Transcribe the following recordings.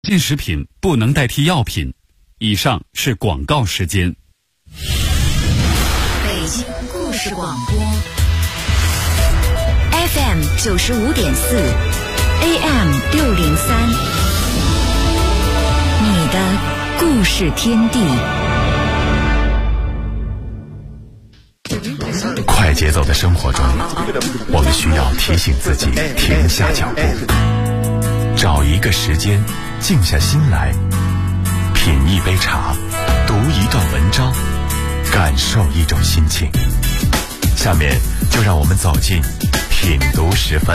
保健食品不能代替药品。以上是广告时间。 北京故事广播 FM 95.4 AM 603，你的故事天地。 快节奏的生活中，我们需要提醒自己停下脚步，找一个时间静下心来，品一杯茶，读一段文章，感受一种心情。下面就让我们走进品读10分。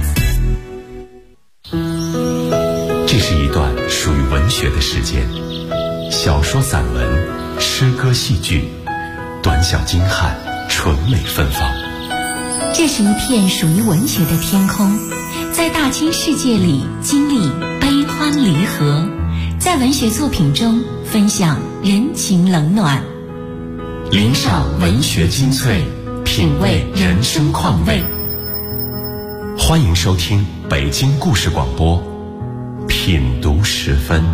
这是一段属于文学的时间，小说、散文、诗歌、戏剧，短小精悍，纯美芬芳。 这是一片属于文学的天空，在大千世界里经历悲欢离合，在文学作品中分享人情冷暖， 领赏文学精粹，品味人生况味。欢迎收听北京故事广播品读10分。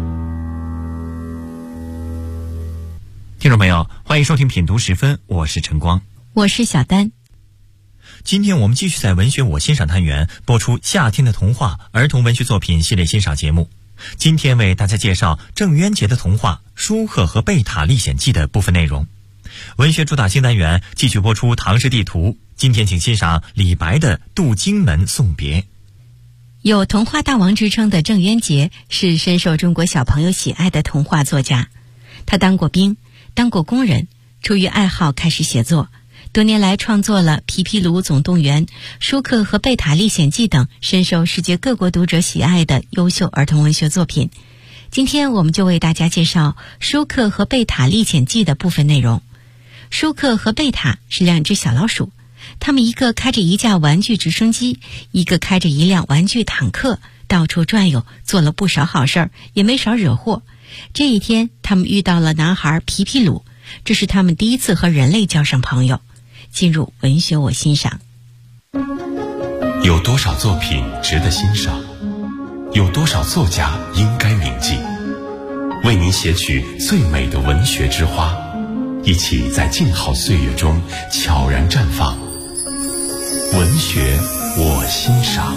听众朋友，欢迎收听品读10分，我是晨光， 我是小丹。 今天我们继续在文学我欣赏单元播出夏天的童话儿童文学作品系列欣赏节目。今天为大家介绍郑渊洁的童话《舒克和贝塔历险记》的部分内容。文学主打新单元继续播出唐诗地图，今天请欣赏李白的《渡荆门送别》。 有童话大王之称的郑渊洁是深受中国小朋友喜爱的童话作家。他当过兵，当过工人，出于爱好开始写作，多年来创作了《皮皮鲁总动员》《舒克和贝塔历险记》等深受世界各国读者喜爱的优秀儿童文学作品。今天我们就为大家介绍《舒克和贝塔历险记》的部分内容。舒克和贝塔是2只小老鼠，他们一个开着一架玩具直升机，一个开着一辆玩具坦克，到处转悠，做了不少好事儿，也没少惹祸。这一天，他们遇到了男孩皮皮鲁，这是他们第一次和人类交上朋友。进入文学我欣赏。 有多少作品值得欣赏？有多少作家应该铭记？为您写取最美的文学之花，一起在静好岁月中悄然绽放。文学我欣赏。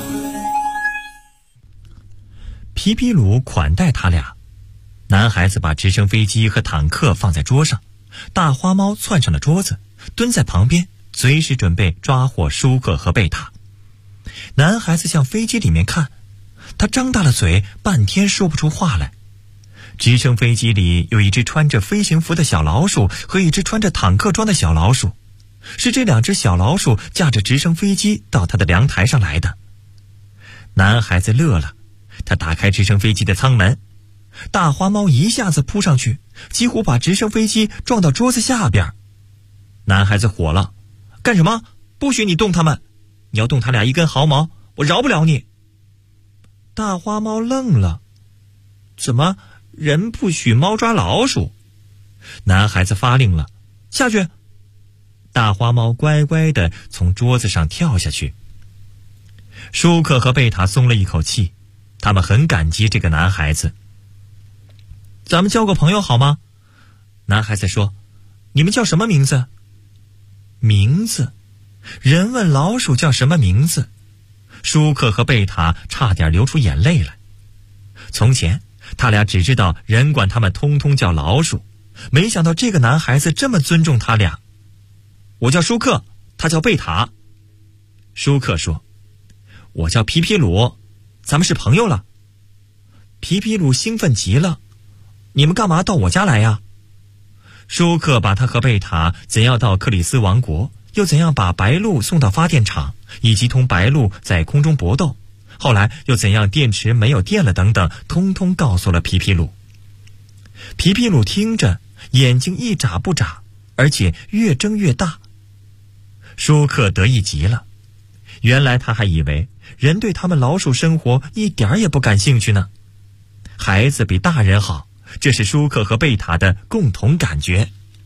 皮皮鲁款待他俩，男孩子把直升飞机和坦克放在桌上，大花猫窜上了桌子，蹲在旁边，随时准备抓获舒克和贝塔。男孩子向飞机里面看，他张大了嘴，半天说不出话来。直升飞机里有一只穿着飞行服的小老鼠和一只穿着坦克装的小老鼠，是这2只小老鼠驾着直升飞机到他的阳台上来的。男孩子乐了，他打开直升飞机的舱门，大花猫一下子扑上去，几乎把直升飞机撞到桌子下边。男孩子火了，干什么？不许你动他们，你要动他俩一根毫毛，我饶不了你。大花猫愣了，怎么人不许猫抓老鼠？男孩子发令了，下去。大花猫乖乖地从桌子上跳下去。舒克和贝塔松了一口气，他们很感激这个男孩子。咱们交个朋友好吗？男孩子说，你们叫什么名字？名字？人问老鼠叫什么名字？舒克和贝塔差点流出眼泪来。从前他俩只知道人管他们通通叫老鼠，没想到这个男孩子这么尊重他俩。我叫舒克，他叫贝塔。舒克说，我叫皮皮鲁，咱们是朋友了。皮皮鲁兴奋极了，你们干嘛到我家来呀？舒克把他和贝塔怎样到克里斯王国，又怎样把白鹭送到发电厂，以及同白鹭在空中搏斗，后来又怎样电池没有电了等等，通通告诉了皮皮鲁。皮皮鲁听着，眼睛一眨不眨，而且越睁越大。舒克得意极了，原来他还以为人对他们老鼠生活一点也不感兴趣呢。孩子比大人好，这是舒克和贝塔的共同感觉。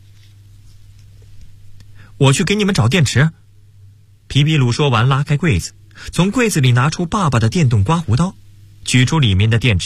我去给你们找电池。皮皮鲁说完拉开柜子，从柜子里拿出爸爸的电动刮胡刀，取出里面的电池，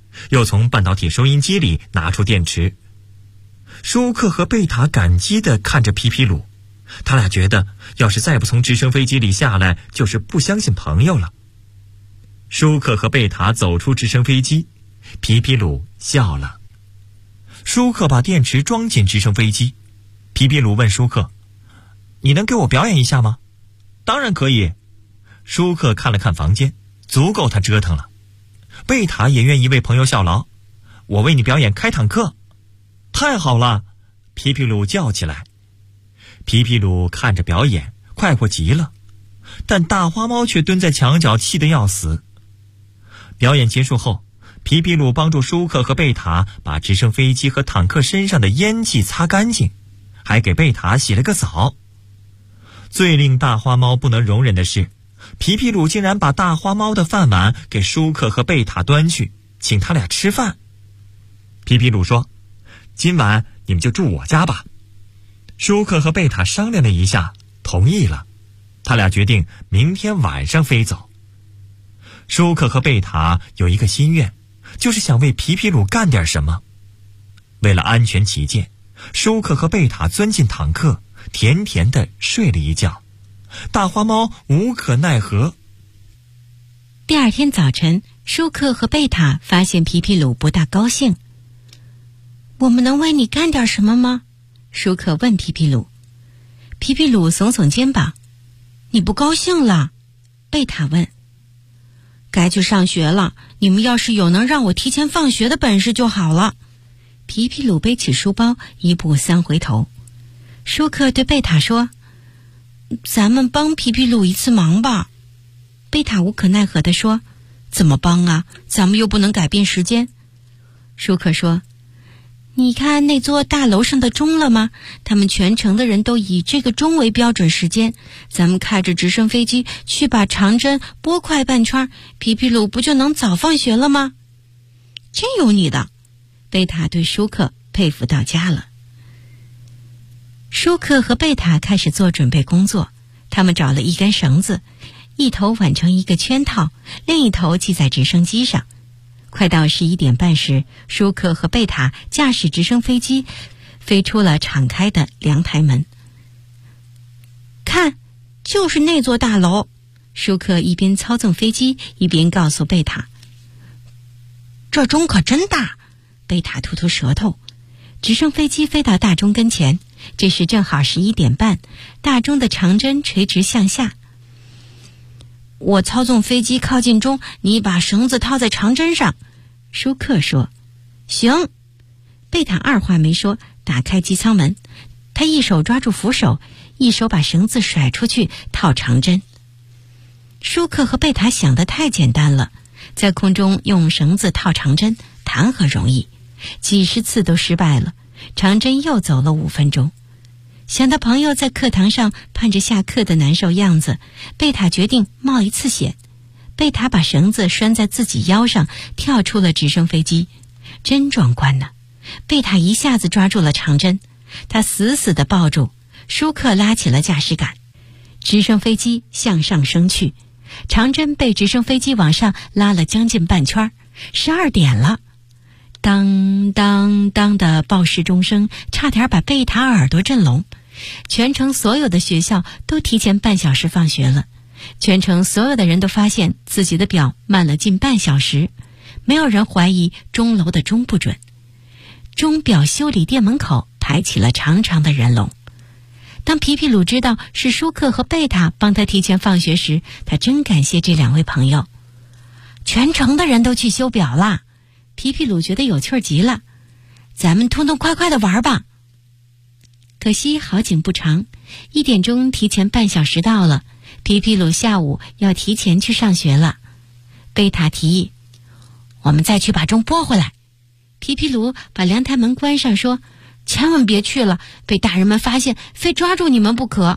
又从半导体收音机里拿出电池。舒克和贝塔感激地看着皮皮鲁，他俩觉得要是再不从直升飞机里下来，就是不相信朋友了。舒克和贝塔走出直升飞机，皮皮鲁笑了。舒克把电池装进直升飞机，皮皮鲁问舒克：“你能给我表演一下吗？”“当然可以。”舒克看了看房间，足够他折腾了。贝塔也愿意为朋友效劳，“我为你表演开坦克。”“太好了！”皮皮鲁叫起来。皮皮鲁看着表演，快活极了，但大花猫却蹲在墙角，气得要死。表演结束后，皮皮鲁帮助舒克和贝塔把直升飞机和坦克身上的烟气擦干净，还给贝塔洗了个澡。最令大花猫不能容忍的是，皮皮鲁竟然把大花猫的饭碗给舒克和贝塔端去，请他俩吃饭。皮皮鲁说：“今晚你们就住我家吧。”舒克和贝塔商量了一下，同意了。他俩决定明天晚上飞走。舒克和贝塔有一个心愿，就是想为皮皮鲁干点什么。为了安全起见，舒克和贝塔钻进坦克，甜甜地睡了一觉。大花猫无可奈何。 第二天早晨，舒克和贝塔发现皮皮鲁不大高兴。“我们能为你干点什么吗？”舒克问皮皮鲁。皮皮鲁耸耸肩膀。“你不高兴了？”贝塔问。“该去上学了，你们要是有能让我提前放学的本事就好了。”皮皮鲁背起书包，一步三回头。舒克对贝塔说：“咱们帮皮皮鲁一次忙吧。”贝塔无可奈何地说：“怎么帮啊？咱们又不能改变时间。”舒克说：“你看那座大楼上的钟了吗？他们全城的人都以这个钟为标准时间。咱们开着直升飞机去把长针拨快半圈，皮皮鲁不就能早放学了吗？”“真有你的！”贝塔对舒克佩服到家了。舒克和贝塔开始做准备工作，他们找了一根绳子，一头挽成一个圈套，另一头系在直升机上。快到11点半时，舒克和贝塔驾驶直升飞机飞出了敞开的阳台门。“看，就是那座大楼。”舒克一边操纵飞机一边告诉贝塔。“这钟可真大！”贝塔吐吐舌头。直升飞机飞到大钟跟前，这时正好11点半，大钟的长针垂直向下。“我操纵飞机靠近钟，你把绳子套在长针上。”舒克说。“行。”贝塔二话没说，打开机舱门，他一手抓住扶手，一手把绳子甩出去套长针。舒克和贝塔想得太简单了，在空中用绳子套长针谈何容易，几十次都失败了，长针又走了5分钟。想到朋友在课堂上盼着下课的难受样子，贝塔决定冒一次险。贝塔把绳子拴在自己腰上，跳出了直升飞机。真壮观呢！贝塔一下子抓住了长针，他死死地抱住。舒克拉起了驾驶杆，直升飞机向上升去，长针被直升飞机往上拉了将近半圈。12点了。当当当的报时钟声差点把贝塔耳朵震聋。全城所有的学校都提前半小时放学了，全城所有的人都发现自己的表慢了近半小时，没有人怀疑钟楼的钟不准。钟表修理店门口排起了长长的人龙。当皮皮鲁知道是舒克和贝塔帮他提前放学时，他真感谢这2位朋友。全城的人都去修表啦，皮皮鲁觉得有趣极了。咱们痛痛快快地玩吧。可惜好景不长，1点钟提前半小时到了，皮皮鲁下午要提前去上学了。贝塔提议，我们再去把钟拨回来。皮皮鲁把阳台门关上说，千万别去了，被大人们发现非抓住你们不可。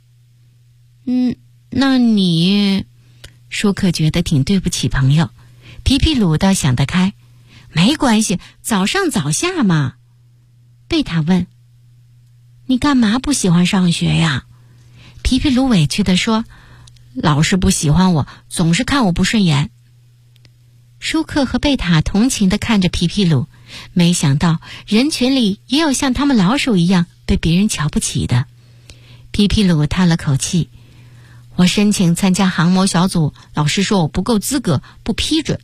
那你……舒克觉得挺对不起朋友，皮皮鲁倒想得开，没关系，早上早下嘛。贝塔问，你干嘛不喜欢上学呀？皮皮鲁委屈地说，老师不喜欢我，总是看我不顺眼。 舒克和贝塔同情地看着皮皮鲁，没想到人群里也有像他们老鼠一样被别人瞧不起的。皮皮鲁叹了口气，我申请参加航模小组，老师说我不够资格，不批准。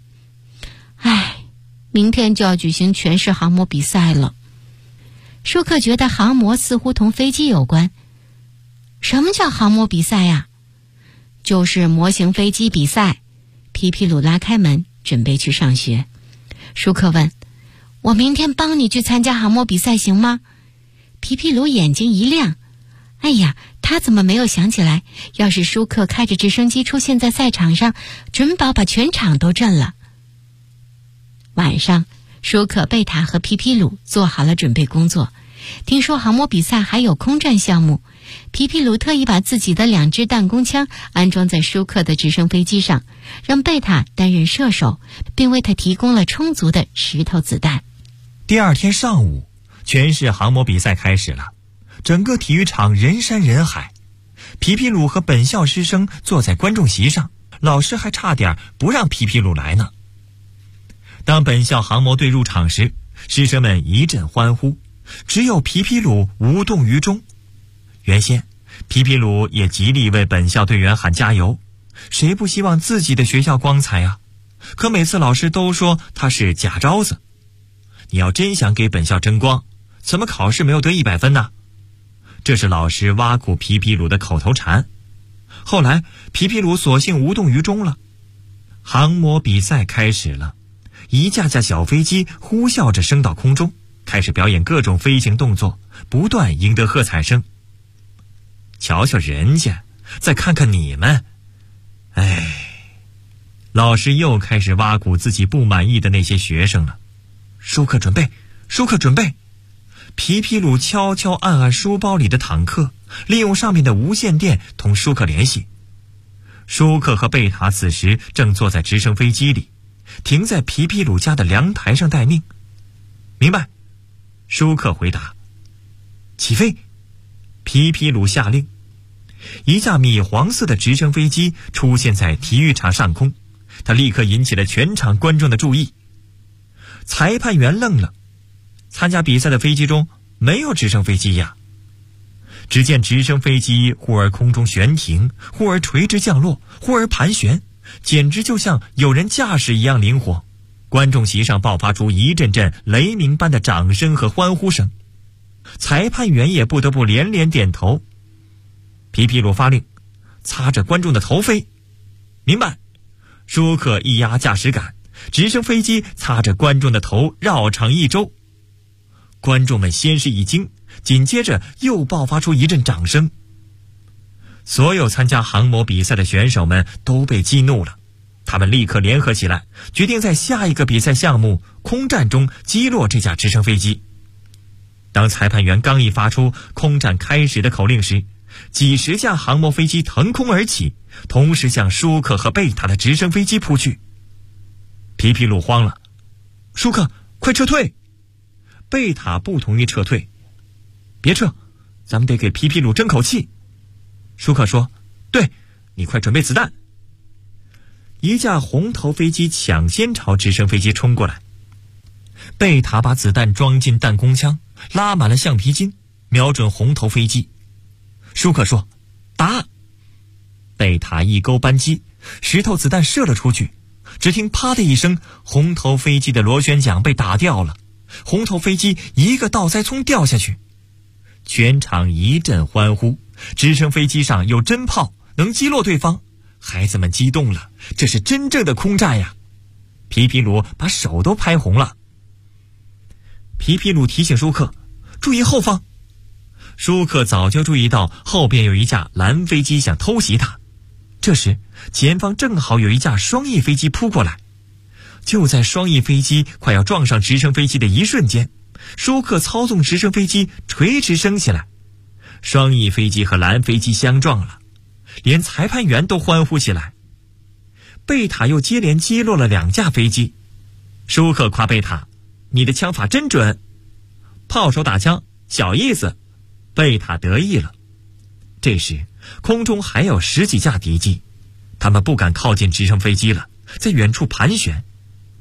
明天就要举行全市航模比赛了。舒克觉得航模似乎同飞机有关。什么叫航模比赛呀？就是模型飞机比赛。皮皮鲁拉开门，准备去上学。舒克问，我明天帮你去参加航模比赛行吗？皮皮鲁眼睛一亮，哎呀，他怎么没有想起来，要是舒克开着直升机出现在赛场上，准保把全场都震了。晚上，舒克、贝塔和皮皮鲁做好了准备工作。听说航模比赛还有空战项目，皮皮鲁特意把自己的2支弹弓枪安装在舒克的直升飞机上，让贝塔担任射手，并为他提供了充足的石头子弹。 第二天上午，全市航模比赛开始了，整个体育场人山人海。皮皮鲁和本校师生坐在观众席上，老师还差点不让皮皮鲁来呢。当本校航模队入场时，师生们一阵欢呼，只有皮皮鲁无动于衷。原先皮皮鲁也极力为本校队员喊加油，谁不希望自己的学校光彩啊？可每次老师都说他是假招子。你要真想给本校争光，怎么考试没有得100分呢？这是老师挖苦皮皮鲁的口头禅。后来皮皮鲁索性无动于衷了。航模比赛开始了，一架架小飞机呼啸着升到空中，开始表演各种飞行动作，不断赢得喝彩声。瞧瞧人家，再看看你们，老师又开始挖苦自己不满意的那些学生了。舒克准备，舒克准备。皮皮鲁悄悄按按书包里的坦克，利用上面的无线电同舒克联系。舒克和贝塔此时正坐在直升飞机里，停在皮皮鲁家的凉台上待命。明白，舒克回答。起飞，皮皮鲁下令。一架米黄色的直升飞机出现在体育场上空，它立刻引起了全场观众的注意。裁判员愣了，参加比赛的飞机中没有直升飞机呀。只见直升飞机忽而空中悬停，忽而垂直降落，忽而盘旋，简直就像有人驾驶一样灵活。观众席上爆发出一阵阵雷鸣般的掌声和欢呼声，裁判员也不得不连连点头。皮皮鲁发令，擦着观众的头飞。明白。舒克一压驾驶杆，直升飞机擦着观众的头绕场一周。观众们先是一惊，紧接着又爆发出一阵掌声。所有参加航模比赛的选手们都被激怒了，他们立刻联合起来，决定在下一个比赛项目空战中击落这架直升飞机。当裁判员刚一发出空战开始的口令时，几十架航模飞机腾空而起，同时向舒克和贝塔的直升飞机扑去。皮皮鲁慌了，舒克，快撤退！贝塔不同意撤退。别撤，咱们得给皮皮鲁争口气。舒克说，对，你快准备子弹。一架红头飞机抢先朝直升飞机冲过来，贝塔把子弹装进弹弓枪，拉满了橡皮筋，瞄准红头飞机。舒克说，打！贝塔一钩扳机，石头子弹射了出去，只听啪的一声，红头飞机的螺旋桨被打掉了，红头飞机一个倒栽葱掉下去。全场一阵欢呼，直升飞机上有真炮，能击落对方，孩子们激动了，这是真正的空战呀！皮皮鲁把手都拍红了。皮皮鲁提醒舒克，注意后方。舒克早就注意到后边有一架蓝飞机想偷袭他，这时前方正好有一架双翼飞机扑过来。就在双翼飞机快要撞上直升飞机的一瞬间，舒克操纵直升飞机垂直升起来，双翼飞机和蓝飞机相撞了，连裁判员都欢呼起来。贝塔又接连击落了2架飞机。舒克夸贝塔，你的枪法真准。炮手打枪小意思。贝塔得意了。这时空中还有10几架敌机，他们不敢靠近直升飞机了，在远处盘旋。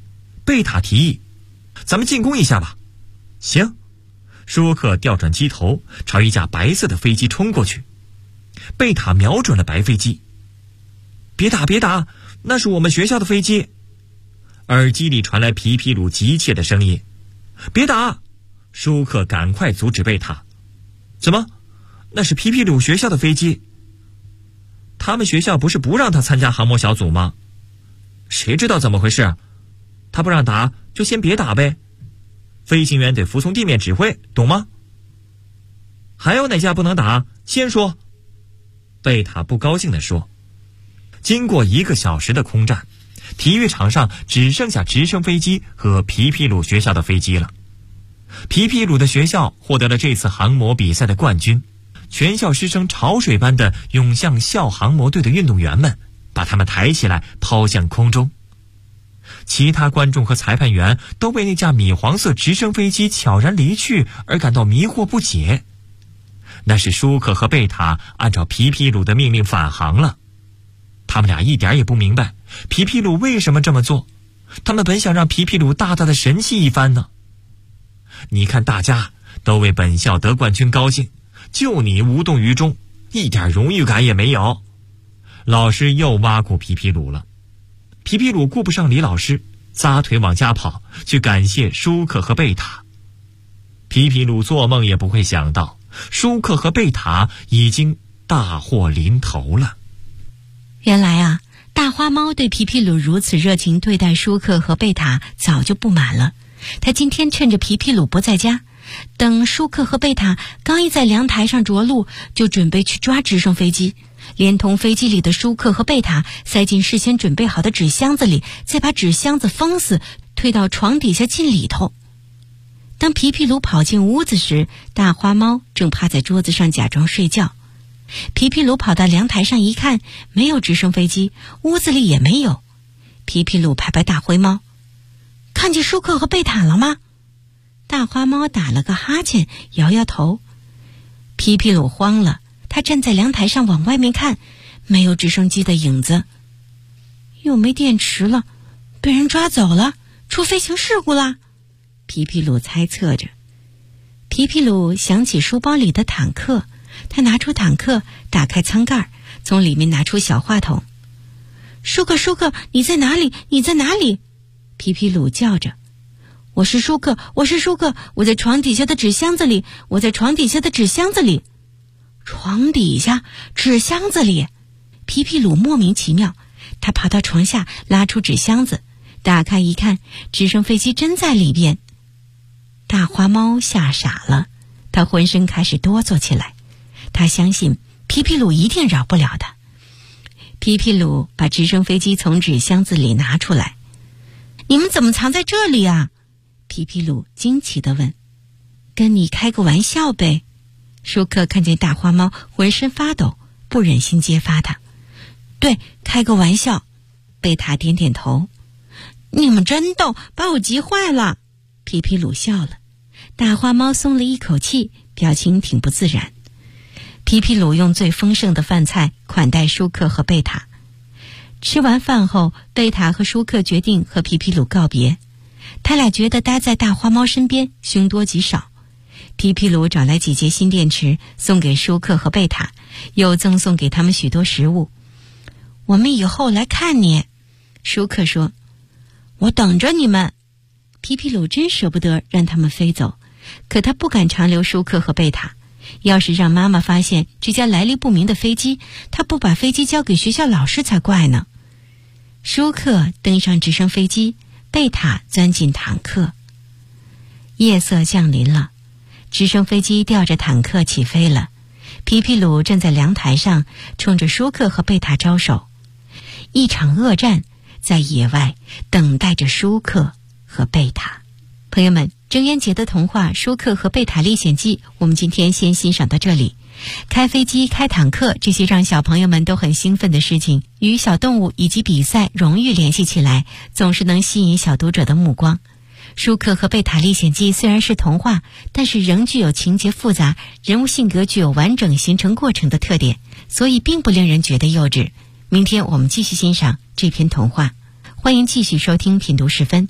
贝塔提议：“咱们进攻一下吧。”行。舒克调转机头，朝一架白色的飞机冲过去。贝塔瞄准了白飞机。别打别打，那是我们学校的飞机。耳机里传来皮皮鲁急切的声音。别打！舒克赶快阻止贝塔。怎么？那是皮皮鲁学校的飞机。他们学校不是不让他参加航模小组吗？谁知道怎么回事？他不让打，就先别打呗。飞行员得服从地面指挥，懂吗？还有哪架不能打？先说。贝塔不高兴地说。经过1个小时的空战，体育场上只剩下直升飞机和皮皮鲁学校的飞机了。皮皮鲁的学校获得了这次航模比赛的冠军，全校师生潮水般的涌向校航模队的运动员们，把他们抬起来抛向空中。其他观众和裁判员都为那架米黄色直升飞机悄然离去而感到迷惑不解。那是舒克和贝塔按照皮皮鲁的命令返航了。他们俩一点也不明白皮皮鲁为什么这么做，他们本想让皮皮鲁大大的神气一番呢。你看大家都为本校得冠军高兴，就你无动于衷，一点荣誉感也没有。老师又挖苦皮皮鲁了。皮皮鲁顾不上李老师，撒腿往家跑，去感谢舒克和贝塔。皮皮鲁做梦也不会想到，舒克和贝塔已经大祸临头了。 原来啊，大花猫对皮皮鲁如此热情对待舒克和贝塔早就不满了。他今天趁着皮皮鲁不在家，等舒克和贝塔刚一在阳台上着陆，就准备去抓直升飞机，连同飞机里的舒克和贝塔塞进事先准备好的纸箱子里，再把纸箱子封死，推到床底下进里头。当皮皮鲁跑进屋子时，大花猫正趴在桌子上假装睡觉。皮皮鲁跑到阳台上一看，没有直升飞机，屋子里也没有。皮皮鲁拍拍大灰猫：“看见舒克和贝塔了吗？”大花猫打了个哈欠，摇摇头。皮皮鲁慌了，他站在阳台上往外面看，没有直升机的影子。又没电池了，被人抓走了，出飞行事故了。皮皮鲁猜测着。皮皮鲁想起书包里的坦克，他拿出坦克，打开舱盖，从里面拿出小话筒：“舒克，舒克，你在哪里？你在哪里？”皮皮鲁叫着：“我是舒克，我是舒克，我在床底下的纸箱子里，我在床底下的纸箱子里。”床底下，纸箱子里。皮皮鲁莫名其妙，他跑到床下，拉出纸箱子，打开一看，直升飞机真在里边。大花猫吓傻了，他浑身开始哆嗦起来。他相信皮皮鲁一定饶不了他。皮皮鲁把直升飞机从纸箱子里拿出来。“你们怎么藏在这里啊？”皮皮鲁惊奇地问。“跟你开个玩笑呗。”舒克看见大花猫浑身发抖，不忍心揭发他。“对，开个玩笑。”贝塔点点头。“你们真逗，把我急坏了。”皮皮鲁笑了。大花猫松了一口气，表情挺不自然。皮皮鲁用最丰盛的饭菜款待舒克和贝塔。吃完饭后，贝塔和舒克决定和皮皮鲁告别。他俩觉得待在大花猫身边凶多吉少。皮皮鲁找来几节新电池送给舒克和贝塔，又赠送给他们许多食物。“我们以后来看你。”舒克说。“我等着你们。”皮皮鲁真舍不得让他们飞走，可他不敢长留舒克和贝塔。要是让妈妈发现这架来历不明的飞机，他不把飞机交给学校老师才怪呢。舒克登上直升飞机，贝塔钻进坦克。夜色降临了，直升飞机吊着坦克起飞了。皮皮鲁站在阳台上，冲着舒克和贝塔招手。一场恶战在野外等待着舒克和贝塔。朋友们，郑渊洁的童话《舒克和贝塔历险记》我们今天先欣赏到这里。开飞机、开坦克，这些让小朋友们都很兴奋的事情，与小动物以及比赛、荣誉联系起来，总是能吸引小读者的目光。舒克和贝塔历险记虽然是童话，但是仍具有情节复杂、人物性格具有完整形成过程的特点，所以并不令人觉得幼稚。明天我们继续欣赏这篇童话，欢迎继续收听品读时分。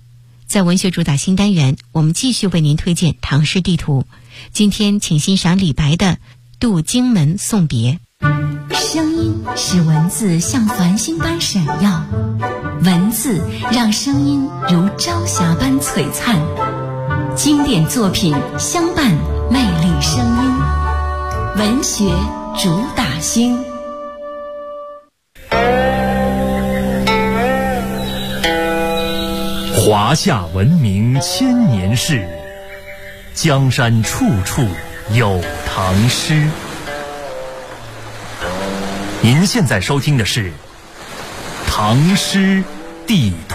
在文学主打新单元，我们继续为您推荐唐诗地图。今天请欣赏李白的《渡荆门送别》。 声音使文字像繁星般闪耀，文字让声音如朝霞般璀璨。经典作品相伴，魅力声音，文学主打星。 华夏文明千年事，江山处处有唐诗。您现在收听的是《唐诗地图》。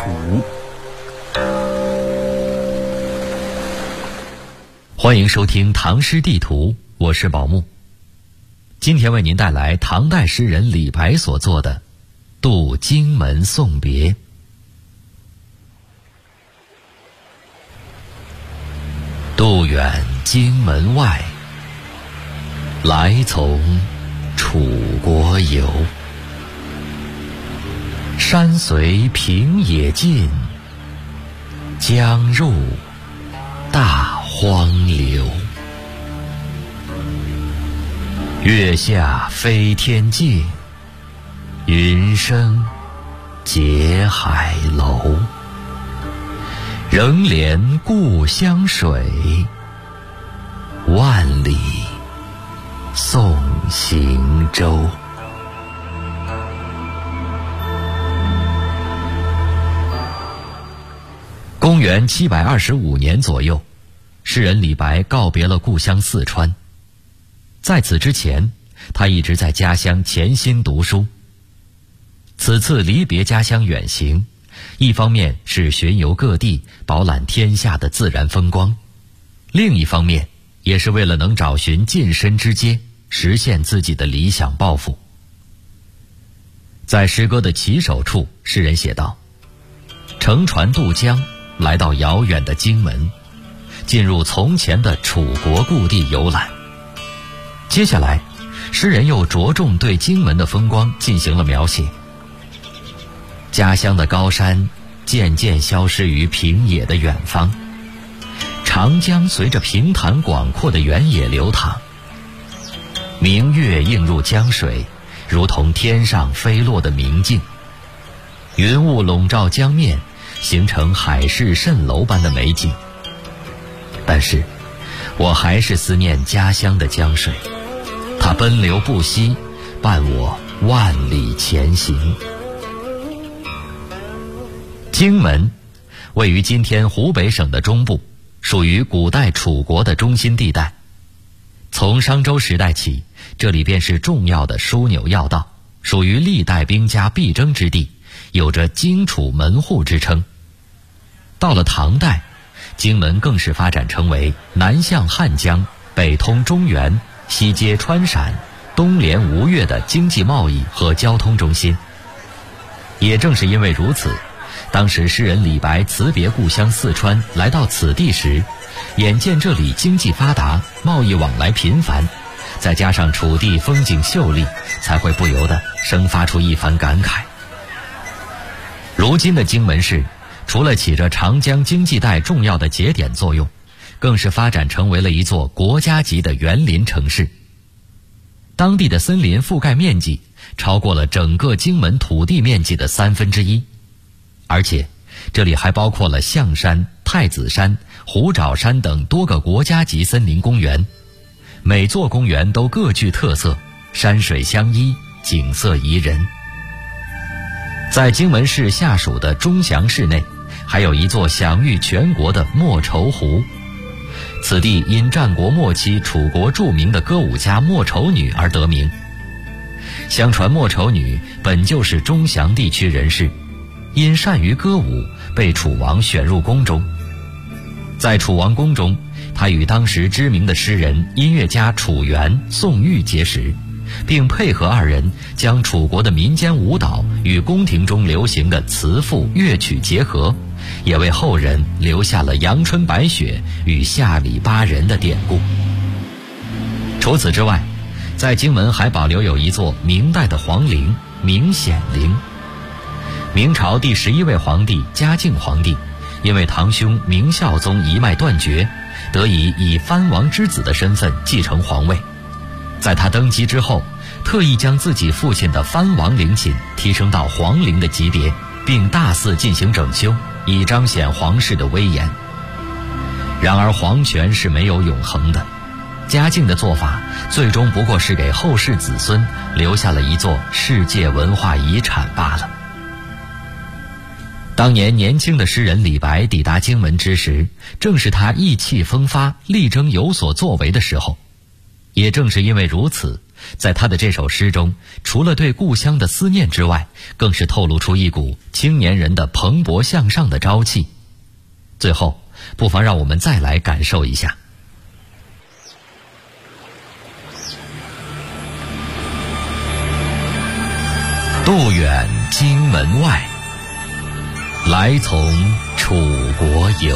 欢迎收听《唐诗地图》，我是宝木。今天为您带来唐代诗人李白所作的《渡荆门送别》。渡远荆门外，来从楚国游。山随平野尽，江入大荒流。月下飞天镜，云生结海楼。仍怜故乡水，万里送行舟。公元725年左右，诗人李白告别了故乡四川。在此之前，他一直在家乡潜心读书。此次离别家乡远行，一方面是巡游各地，饱览天下的自然风光；另一方面，也是为了能找寻晋升之阶，实现自己的理想抱负。在诗歌的起首处，诗人写道：乘船渡江，来到遥远的荆门，进入从前的楚国故地游览。接下来，诗人又着重对荆门的风光进行了描写。家乡的高山渐渐消失于平野的远方，长江随着平坦广阔的原野流淌，明月映入江水，如同天上飞落的明镜，云雾笼罩江面，形成海市蜃楼般的美景。但是我还是思念家乡的江水，它奔流不息，伴我万里前行。荆门位于今天湖北省的中部，属于古代楚国的中心地带。从商周时代起，这里便是重要的枢纽要道，属于历代兵家必争之地，有着荆楚门户之称。到了唐代，荆门更是发展成为南向汉江、北通中原、西接川陕、东连吴越的经济贸易和交通中心。也正是因为如此，当时诗人李白辞别故乡四川，来到此地时，眼见这里经济发达，贸易往来频繁，再加上楚地风景秀丽，才会不由得生发出一番感慨。如今的荆门市，除了起着长江经济带重要的节点作用，更是发展成为了一座国家级的园林城市。当地的森林覆盖面积超过了整个荆门土地面积的1/3，而且这里还包括了象山、太子山、虎爪山等多个国家级森林公园，每座公园都各具特色，山水相依，景色宜人。在荆门市下属的钟祥市内，还有一座享誉全国的莫愁湖。此地因战国末期楚国著名的歌舞家莫愁女而得名。相传莫愁女本就是钟祥地区人士，因善于歌舞，被楚王选入宫中。在楚王宫中，他与当时知名的诗人、音乐家楚原、宋玉结识，并配合二人将楚国的民间舞蹈与宫廷中流行的词赋乐曲结合，也为后人留下了阳春白雪与下里巴人的典故。除此之外，在荆门还保留有一座明代的皇陵明显陵。明朝第11位皇帝嘉靖皇帝因为堂兄明孝宗一脉断绝，得以藩王之子的身份继承皇位。在他登基之后，特意将自己父亲的藩王陵寝提升到皇陵的级别，并大肆进行整修，以彰显皇室的威严。然而皇权是没有永恒的，嘉靖的做法最终不过是给后世子孙留下了一座世界文化遗产罢了。当年年轻的诗人李白抵达荆门之时，正是他意气风发、力争有所作为的时候。也正是因为如此，在他的这首诗中，除了对故乡的思念之外，更是透露出一股青年人的蓬勃向上的朝气。最后，不妨让我们再来感受一下。渡远荆门外，来从楚国游。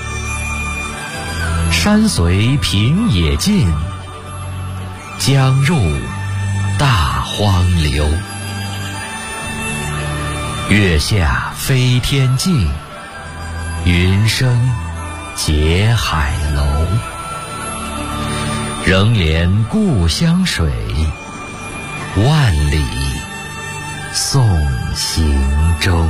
山随平野尽，江入大荒流。月下飞天镜，云生结海楼。仍怜故乡水，万里送行舟。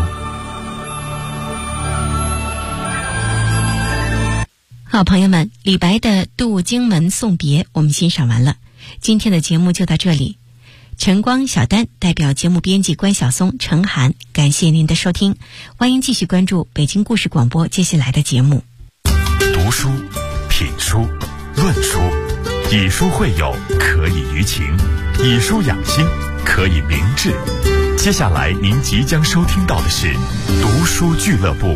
好，朋友们，李白的《渡荆门送别》我们欣赏完了。今天的节目就到这里，晨光、小丹代表节目编辑关晓松、程涵，感谢您的收听，欢迎继续关注北京故事广播接下来的节目。 读书、品书、论书，以书会友，可以娱情；以书养心，可以明志。接下来您即将收听到的是读书俱乐部。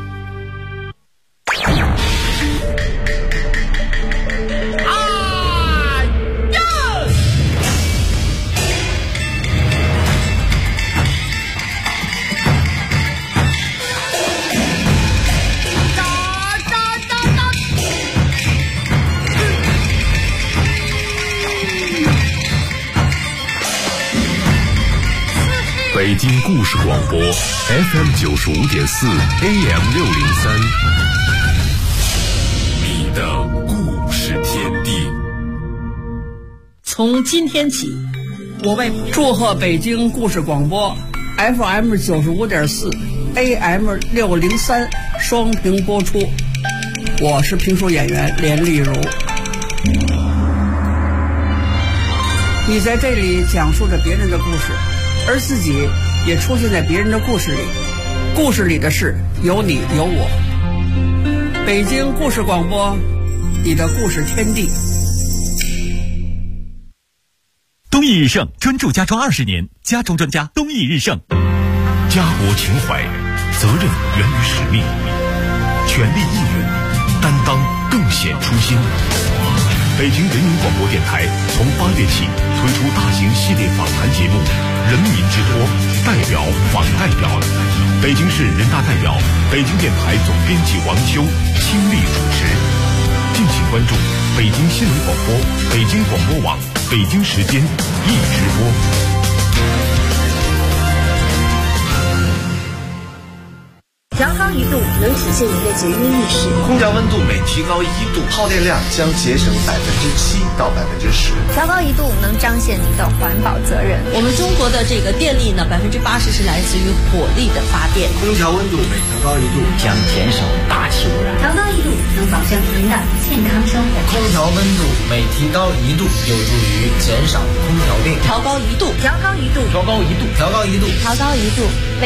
北京故事广播 FM 95.4 AM 603，你的故事天地。 从今天起，我为祝贺北京故事广播 FM 95.4 AM 603双屏播出。我是评书演员连丽如。你在这里讲述着别人的故事，而自己也出现在别人的故事里，故事里的事有你有我。北京故事广播，你的故事天地。 东益日盛专注家装20年，家装专家东益日盛。 家国情怀，责任源于使命，全力应援，担当更显初心。北京人民广播电台从8月起推出大型系列访谈节目《人民之托》，代表访代表。北京市人大代表、北京电台总编辑王秋倾力主持。敬请关注北京新闻广播、北京广播网、北京时间一直播。 调高1度能体现您的节约意识。 空调温度每提高1度，耗电量将节省7%到10%。 调高1度能彰显您的环保责任。 我们中国的这个电力呢，80%是来自于火力的发电。 空调温度每调高1度将减少大气污染。 调高1度能保证您的健康生活。 空调温度每提高1度有助于减少空调病。 调高1度， 调高1度， 调高1度，调高1度， 调高1度。